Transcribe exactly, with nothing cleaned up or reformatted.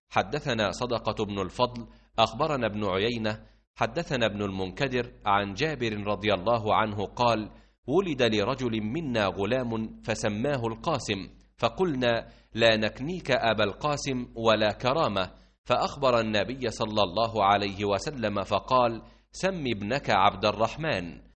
حدثنا صدقة بن الفضل أخبرنا ابن عيينة حدثنا ابن المنكدر عن جابر رضي الله عنه قال: ولد لرجل منا غلام فسماه القاسم، فقلنا: لا نكنيك أبا القاسم ولا كرامة، فأخبر النبي صلى الله عليه وسلم فقال: سم ابنك عبد الرحمن.